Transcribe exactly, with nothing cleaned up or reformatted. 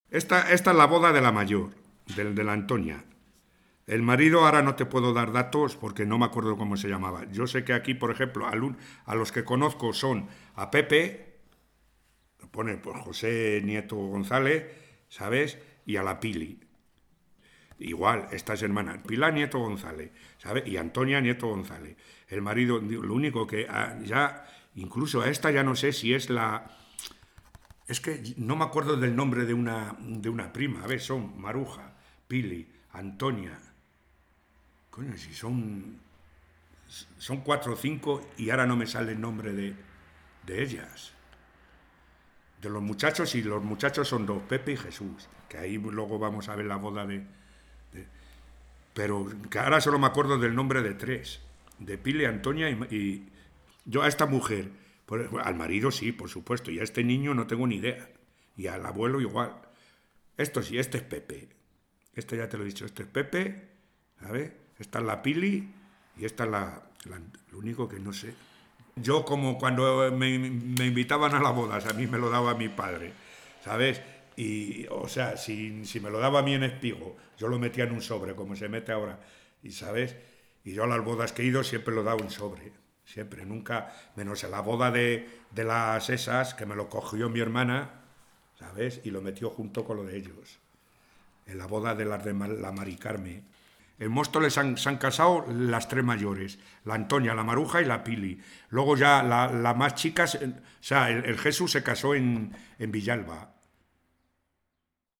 Esta, esta es la boda de la mayor, de, de la Antonia. El marido ahora no te puedo dar datos porque no me acuerdo cómo se llamaba. Yo sé que aquí, por ejemplo, a, a los que conozco son a Pepe, pone pues José Nieto González, ¿sabes? Y a la Pili. Igual, estas hermanas, Pilar Nieto González, ¿sabes? Y Antonia Nieto González. El marido, lo único que ah, ya, incluso a esta ya no sé si es la... Es que no me acuerdo del nombre de una, de una prima. A ver, son Maruja, Pili, Antonia. Coño, si son... Son cuatro o cinco y ahora no me sale el nombre de, de ellas. De los muchachos, y los muchachos son dos, Pepe y Jesús. Que ahí luego vamos a ver la boda de... de pero que ahora solo me acuerdo del nombre de tres. De Pili, Antonia y, y yo a esta mujer, por, al marido sí, por supuesto, y a este niño no tengo ni idea. Y al abuelo igual. Esto sí, este es Pepe. Este ya te lo he dicho, este es Pepe, ¿sabes? Esta es la Pili y esta es la, la... Lo único que no sé. Yo como cuando me, me invitaban a las bodas, a mí me lo daba mi padre, ¿sabes? Y, o sea, si, si me lo daba a mí en espigo, yo lo metía en un sobre, como se mete ahora, y ¿sabes? Y yo a las bodas que he ido siempre lo daba un sobre, siempre, nunca, menos en la boda de, de las esas, que me lo cogió mi hermana, ¿sabes? Y lo metió junto con lo de ellos, en la boda de las de la Mari Carmen. En Móstoles han, se han casado las tres mayores, la Antonia, la Maruja y la Pili. Luego ya la, la más chicas, o sea, el, el Jesús se casó en, en Villalba.